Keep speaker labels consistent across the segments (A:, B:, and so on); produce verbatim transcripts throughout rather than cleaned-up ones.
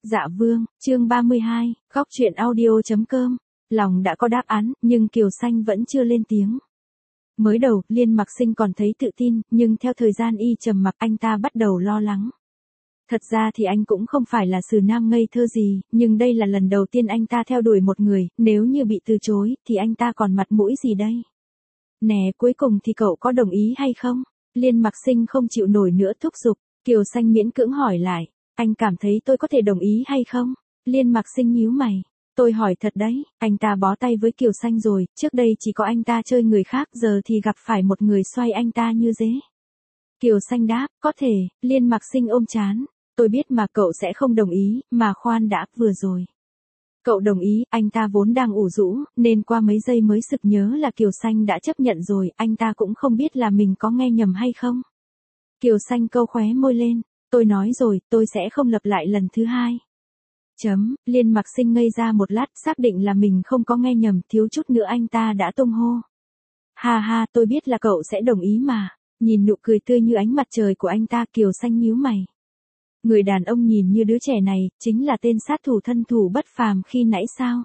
A: Dạ vương, chương ba mươi hai, góc truyện audio.com. Lòng đã có đáp án, nhưng Kiều Xanh vẫn chưa lên tiếng. Mới đầu, Liên Mặc Sinh còn thấy tự tin, nhưng theo thời gian y trầm mặc anh ta bắt đầu lo lắng. Thật ra thì anh cũng không phải là sử nam ngây thơ gì, nhưng đây là lần đầu tiên anh ta theo đuổi một người, nếu như bị từ chối, thì anh ta còn mặt mũi gì đây? Nè, cuối cùng thì cậu có đồng ý hay không? Liên Mặc Sinh không chịu nổi nữa thúc giục, Kiều Xanh miễn cưỡng hỏi lại, anh cảm thấy tôi có thể đồng ý hay không? Liên Mặc Sinh nhíu mày, tôi hỏi thật đấy, anh ta bó tay với Kiều Xanh rồi, trước đây chỉ có anh ta chơi người khác, giờ thì gặp phải một người xoay anh ta như dế. Kiều Xanh đáp, có thể. Liên Mặc Sinh ôm chán, tôi biết mà cậu sẽ không đồng ý, mà khoan đã, vừa rồi. Cậu đồng ý, anh ta vốn đang ủ rũ, nên qua mấy giây mới sực nhớ là Kiều Xanh đã chấp nhận rồi, anh ta cũng không biết là mình có nghe nhầm hay không. Kiều Xanh câu khóe môi lên, tôi nói rồi, tôi sẽ không lặp lại lần thứ hai. Chấm, Liên Mặc Sinh ngây ra một lát, xác định là mình không có nghe nhầm, thiếu chút nữa anh ta đã tung hô. Ha ha, tôi biết là cậu sẽ đồng ý mà. Nhìn nụ cười tươi như ánh mặt trời của anh ta, Kiều Xanh nhíu mày. Người đàn ông nhìn như đứa trẻ này, chính là tên sát thủ thân thủ bất phàm khi nãy sao?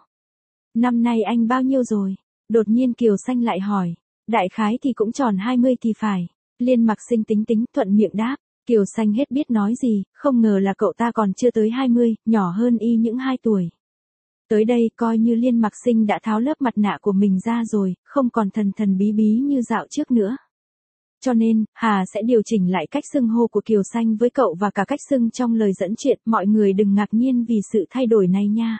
A: Năm nay anh bao nhiêu rồi? Đột nhiên Kiều Xanh lại hỏi. Đại khái thì cũng tròn hai mươi thì phải. Liên Mặc Sinh tính tính thuận miệng đáp. Kiều Xanh hết biết nói gì, không ngờ là cậu ta còn chưa tới hai mươi, nhỏ hơn y những hai tuổi. Tới đây coi như Liên Mặc Sinh đã tháo lớp mặt nạ của mình ra rồi, không còn thần thần bí bí như dạo trước nữa. Cho nên, Hà sẽ điều chỉnh lại cách xưng hô của Kiều Xanh với cậu và cả cách xưng trong lời dẫn chuyện, mọi người đừng ngạc nhiên vì sự thay đổi này nha.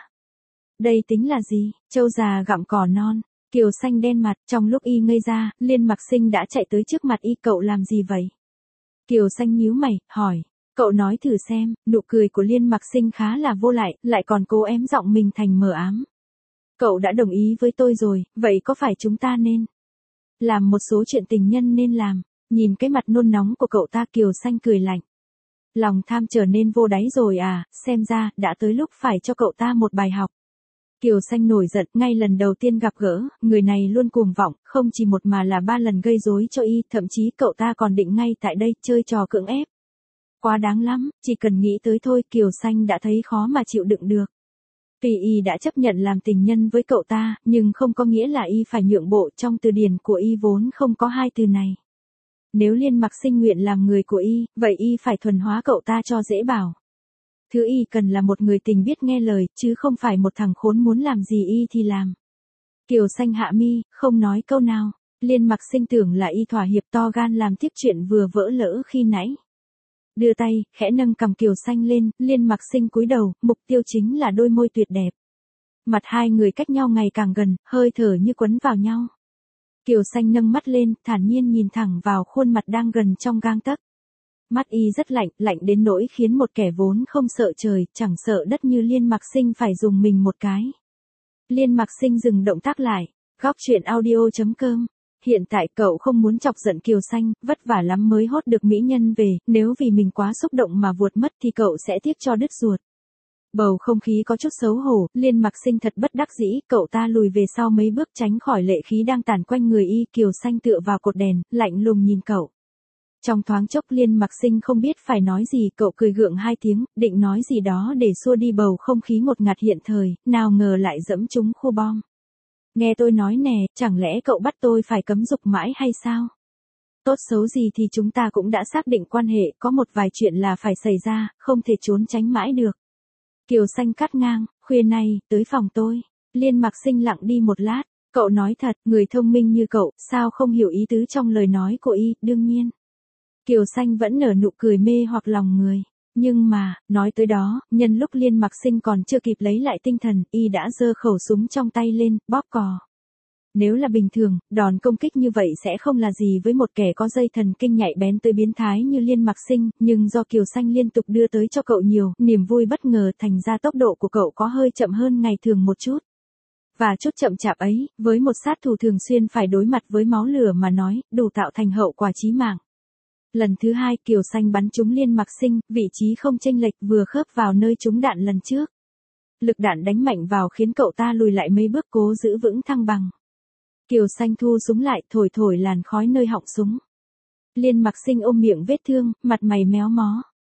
A: Đây tính là gì? Trâu già gặm cỏ non. Kiều Xanh đen mặt, trong lúc y ngây ra, Liên Mặc Sinh đã chạy tới trước mặt y, cậu làm gì vậy? Kiều Xanh nhíu mày, hỏi, cậu nói thử xem. Nụ cười của Liên Mặc Sinh khá là vô lại, lại còn cố ém giọng mình thành mờ ám. Cậu đã đồng ý với tôi rồi, vậy có phải chúng ta nên làm một số chuyện tình nhân nên làm? Nhìn cái mặt nôn nóng của cậu ta, Kiều Xanh cười lạnh. Lòng tham trở nên vô đáy rồi à, xem ra, đã tới lúc phải cho cậu ta một bài học. Kiều Xanh nổi giận, ngay lần đầu tiên gặp gỡ, người này luôn cuồng vọng, không chỉ một mà là ba lần gây rối cho y, thậm chí cậu ta còn định ngay tại đây chơi trò cưỡng ép. Quá đáng lắm, chỉ cần nghĩ tới thôi, Kiều Xanh đã thấy khó mà chịu đựng được. Vì y đã chấp nhận làm tình nhân với cậu ta, nhưng không có nghĩa là y phải nhượng bộ, trong từ điển của y vốn không có hai từ này. Nếu Liên Mặc Sinh nguyện làm người của y, vậy y phải thuần hóa cậu ta cho dễ bảo. Thứ y cần là một người tình biết nghe lời, chứ không phải một thằng khốn muốn làm gì y thì làm. Kiều Xanh hạ mi, không nói câu nào. Liên Mặc Sinh tưởng là y thỏa hiệp, to gan làm tiếp chuyện vừa vỡ lỡ khi nãy. Đưa tay, khẽ nâng cằm Kiều Xanh lên, Liên Mặc Sinh cúi đầu, mục tiêu chính là đôi môi tuyệt đẹp. Mặt hai người cách nhau ngày càng gần, hơi thở như quấn vào nhau. Kiều Xanh nâng mắt lên, thản nhiên nhìn thẳng vào khuôn mặt đang gần trong gang tấc. Mắt y rất lạnh, lạnh đến nỗi khiến một kẻ vốn không sợ trời, chẳng sợ đất như Liên Mặc Sinh phải dùng mình một cái. Liên Mặc Sinh dừng động tác lại. Góc truyện audio.com. Hiện tại cậu không muốn chọc giận Kiều Xanh, vất vả lắm mới hốt được mỹ nhân về, nếu vì mình quá xúc động mà vuột mất thì cậu sẽ tiếc cho đứt ruột. Bầu không khí có chút xấu hổ, Liên Mặc Sinh thật bất đắc dĩ, cậu ta lùi về sau mấy bước tránh khỏi lệ khí đang tản quanh người y. Kiều Xanh tựa vào cột đèn, lạnh lùng nhìn cậu. Trong thoáng chốc Liên Mặc Sinh không biết phải nói gì, cậu cười gượng hai tiếng, định nói gì đó để xua đi bầu không khí ngột ngạt hiện thời, nào ngờ lại dẫm trúng khu bom. Nghe tôi nói nè, chẳng lẽ cậu bắt tôi phải cấm dục mãi hay sao? Tốt xấu gì thì chúng ta cũng đã xác định quan hệ, có một vài chuyện là phải xảy ra, không thể trốn tránh mãi được. Kiều Xanh cắt ngang, khuya nay, tới phòng tôi. Liên Mặc Sinh lặng đi một lát, cậu nói thật, người thông minh như cậu, sao không hiểu ý tứ trong lời nói của y, đương nhiên. Kiều Xanh vẫn nở nụ cười mê hoặc lòng người. Nhưng mà, nói tới đó, nhân lúc Liên Mặc Sinh còn chưa kịp lấy lại tinh thần, y đã giơ khẩu súng trong tay lên, bóp cò. Nếu là bình thường, đòn công kích như vậy sẽ không là gì với một kẻ có dây thần kinh nhạy bén tới biến thái như Liên Mặc Sinh, nhưng do Kiều Xanh liên tục đưa tới cho cậu nhiều, niềm vui bất ngờ thành ra tốc độ của cậu có hơi chậm hơn ngày thường một chút. Và chút chậm chạp ấy, với một sát thủ thường xuyên phải đối mặt với máu lửa mà nói, đủ tạo thành hậu quả chí mạng. Lần thứ hai, Kiều Xanh bắn trúng Liên Mặc Sinh, vị trí không chênh lệch, vừa khớp vào nơi trúng đạn lần trước. Lực đạn đánh mạnh vào khiến cậu ta lùi lại mấy bước, cố giữ vững thăng bằng. Kiều Xanh thu súng lại, thổi thổi làn khói nơi họng súng. Liên Mặc Sinh ôm miệng vết thương, mặt mày méo mó.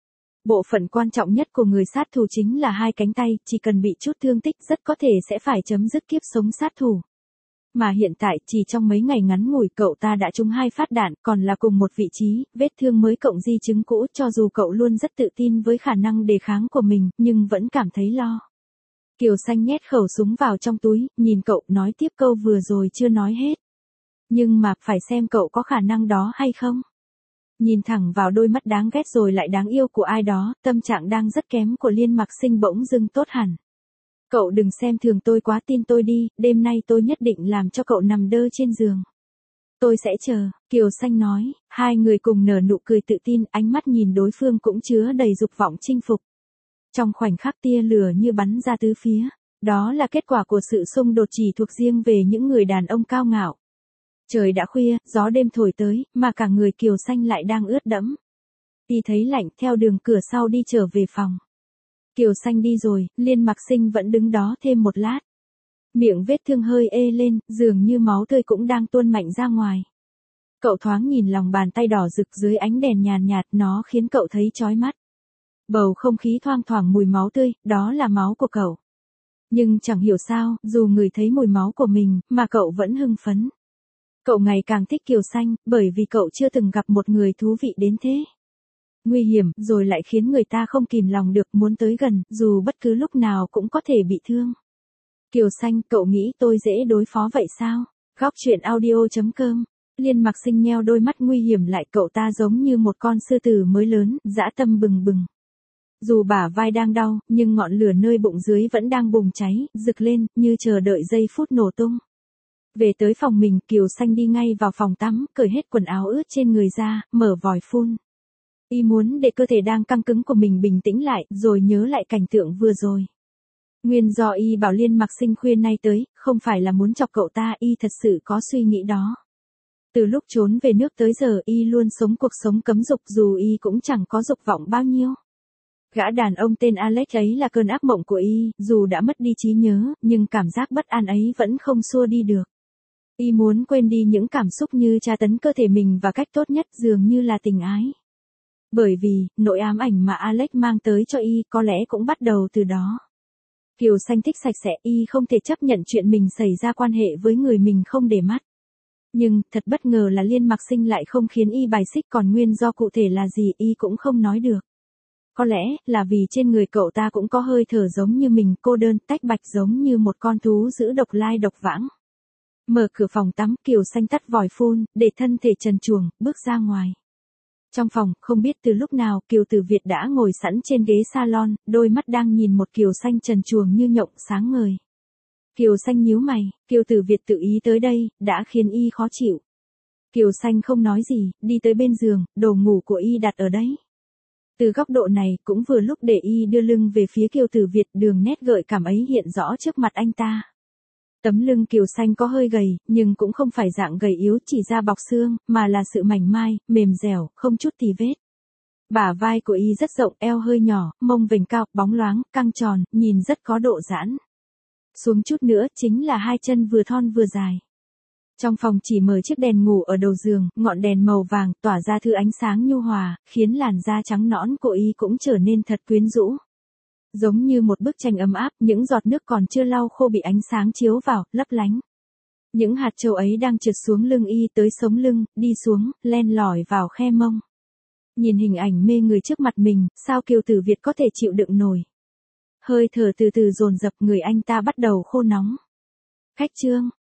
A: Bộ phận quan trọng nhất của người sát thủ chính là hai cánh tay, chỉ cần bị chút thương tích rất có thể sẽ phải chấm dứt kiếp sống sát thủ. Mà hiện tại chỉ trong mấy ngày ngắn ngủi cậu ta đã trúng hai phát đạn, còn là cùng một vị trí, vết thương mới cộng di chứng cũ, cho dù cậu luôn rất tự tin với khả năng đề kháng của mình, nhưng vẫn cảm thấy lo. Kiều Xanh nhét khẩu súng vào trong túi, nhìn cậu nói tiếp câu vừa rồi chưa nói hết. Nhưng mà, phải xem cậu có khả năng đó hay không. Nhìn thẳng vào đôi mắt đáng ghét rồi lại đáng yêu của ai đó, tâm trạng đang rất kém của Liên Mặc Sinh bỗng dưng tốt hẳn. Cậu đừng xem thường tôi quá, tin tôi đi, đêm nay tôi nhất định làm cho cậu nằm đơ trên giường. Tôi sẽ chờ, Kiều Xanh nói, hai người cùng nở nụ cười tự tin, ánh mắt nhìn đối phương cũng chứa đầy dục vọng chinh phục. Trong khoảnh khắc tia lửa như bắn ra tứ phía, đó là kết quả của sự xung đột chỉ thuộc riêng về những người đàn ông cao ngạo. Trời đã khuya, gió đêm thổi tới, mà cả người Kiều Xanh lại đang ướt đẫm. Y thấy lạnh, theo đường cửa sau đi trở về phòng. Kiều Xanh đi rồi, Liên Mặc Sinh vẫn đứng đó thêm một lát. Miệng vết thương hơi ê lên, dường như máu tươi cũng đang tuôn mạnh ra ngoài. Cậu thoáng nhìn lòng bàn tay đỏ rực dưới ánh đèn nhàn nhạt, nó khiến cậu thấy chói mắt. Bầu không khí thoang thoảng mùi máu tươi, đó là máu của cậu. Nhưng chẳng hiểu sao, dù ngửi thấy mùi máu của mình, mà cậu vẫn hưng phấn. Cậu ngày càng thích Kiều Xanh, bởi vì cậu chưa từng gặp một người thú vị đến thế. Nguy hiểm, rồi lại khiến người ta không kìm lòng được muốn tới gần, dù bất cứ lúc nào cũng có thể bị thương. Kiều Xanh, cậu nghĩ tôi dễ đối phó vậy sao? Góc truyện audio chấm com. Liên Mặc Sinh nheo đôi mắt nguy hiểm lại, cậu ta giống như một con sư tử mới lớn, dã tâm bừng bừng. Dù bả vai đang đau, nhưng ngọn lửa nơi bụng dưới vẫn đang bùng cháy, rực lên, như chờ đợi giây phút nổ tung. Về tới phòng mình, Kiều Xanh đi ngay vào phòng tắm, cởi hết quần áo ướt trên người ra, mở vòi phun. Y muốn để cơ thể đang căng cứng của mình bình tĩnh lại, rồi nhớ lại cảnh tượng vừa rồi. Nguyên do Y bảo Liên Mặc Sinh khuya nay tới, không phải là muốn chọc cậu ta, Y thật sự có suy nghĩ đó. Từ lúc trốn về nước tới giờ Y luôn sống cuộc sống cấm dục, dù Y cũng chẳng có dục vọng bao nhiêu. Gã đàn ông tên Alex ấy là cơn ác mộng của Y, dù đã mất đi trí nhớ, nhưng cảm giác bất an ấy vẫn không xua đi được. Y muốn quên đi những cảm xúc như tra tấn cơ thể mình và cách tốt nhất dường như là tình ái. Bởi vì, nỗi ám ảnh mà Alex mang tới cho Y có lẽ cũng bắt đầu từ đó. Kiều Xanh thích sạch sẽ, Y không thể chấp nhận chuyện mình xảy ra quan hệ với người mình không để mắt. Nhưng, thật bất ngờ là Liên Mặc Sinh lại không khiến Y bài xích, còn nguyên do cụ thể là gì Y cũng không nói được. Có lẽ, là vì trên người cậu ta cũng có hơi thở giống như mình, cô đơn, tách bạch giống như một con thú giữ độc lai độc vãng. Mở cửa phòng tắm, Kiều Xanh tắt vòi phun, để thân thể trần truồng, bước ra ngoài. Trong phòng, không biết từ lúc nào, Kiều Tử Việt đã ngồi sẵn trên ghế salon, đôi mắt đang nhìn một Kiều Xanh trần truồng như nhộng, sáng ngời. Kiều Xanh nhíu mày, Kiều Tử Việt tự ý tới đây, đã khiến Y khó chịu. Kiều Xanh không nói gì, đi tới bên giường, đồ ngủ của Y đặt ở đấy. Từ góc độ này, cũng vừa lúc để Y đưa lưng về phía Kiều Tử Việt, đường nét gợi cảm ấy hiện rõ trước mặt anh ta. Tấm lưng Kiều Xanh có hơi gầy, nhưng cũng không phải dạng gầy yếu chỉ da bọc xương, mà là sự mảnh mai, mềm dẻo, không chút tì vết. Bả vai của Y rất rộng, eo hơi nhỏ, mông vành cao, bóng loáng, căng tròn, nhìn rất có độ giãn. Xuống chút nữa, chính là hai chân vừa thon vừa dài. Trong phòng chỉ mở chiếc đèn ngủ ở đầu giường, ngọn đèn màu vàng, tỏa ra thứ ánh sáng nhu hòa, khiến làn da trắng nõn của Y cũng trở nên thật quyến rũ. Giống như một bức tranh ấm áp, những giọt nước còn chưa lau khô bị ánh sáng chiếu vào, lấp lánh. Những hạt châu ấy đang trượt xuống lưng Y tới sống lưng, đi xuống, len lỏi vào khe mông. Nhìn hình ảnh mê người trước mặt mình, sao Kiều Tử Việt có thể chịu đựng nổi. Hơi thở từ từ dồn dập, người anh ta bắt đầu khô nóng. Khách trương,